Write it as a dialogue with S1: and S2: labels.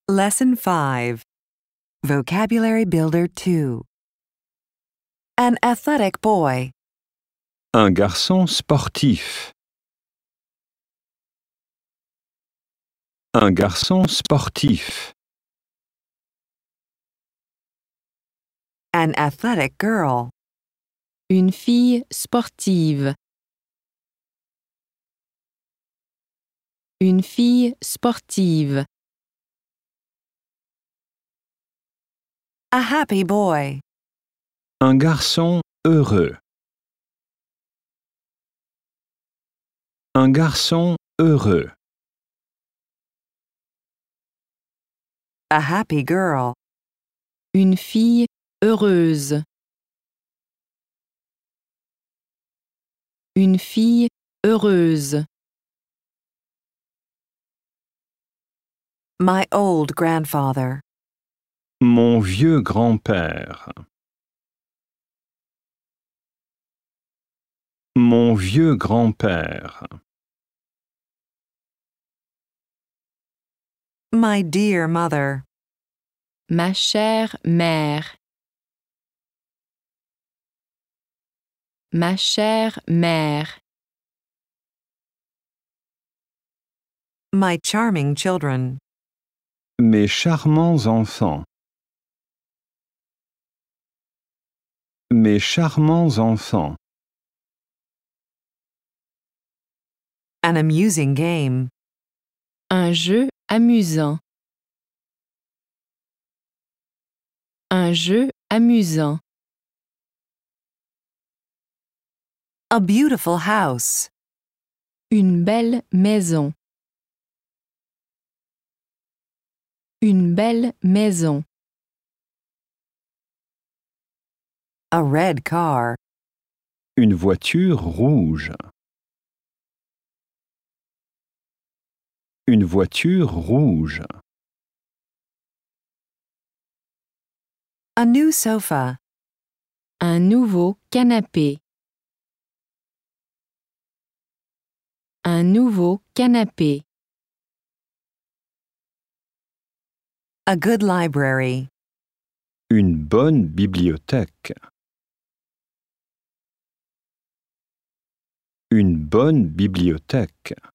S1: Lesson 5. Vocabulary Builder 2. An athletic boy.
S2: Un garçon sportif. Un garçon sportif.
S1: An athletic girl.
S3: Une fille sportive. Une fille sportive.
S1: A happy boy.
S2: Un garçon heureux. Un garçon heureux.
S1: A happy girl.
S3: Une fille heureuse. Une fille heureuse.
S1: My old grandfather.
S2: Mon vieux grand-père. Mon vieux grand-père.
S1: My dear mother.
S3: Ma chère mère. Ma chère mère.
S1: My charming children.
S2: Mes charmants enfants. Mes charmants enfants.
S1: An amusing game.
S3: Un jeu amusant. Un jeu amusant.
S1: A beautiful house.
S3: Une belle maison. Une belle maison.
S1: A red car.
S2: Une voiture rouge. Une voiture rouge.
S1: A new sofa.
S3: Un nouveau canapé. Un nouveau canapé.
S1: A good library.
S2: Une bonne bibliothèque. Une bonne bibliothèque.